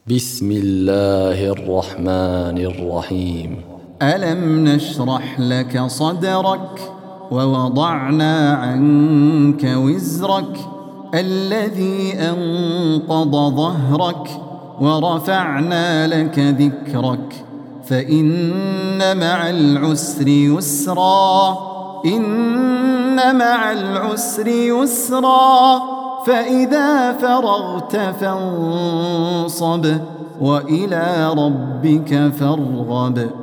بسم الله الرحمن الرحيم. ألم نشرح لك صدرك ووضعنا عنك وزرك الذي أنقض ظهرك ورفعنا لك ذكرك فإن مع العسر يسرا إن مع العسر يسرا فإذا فرغت فانصب وإلى ربك فارغب.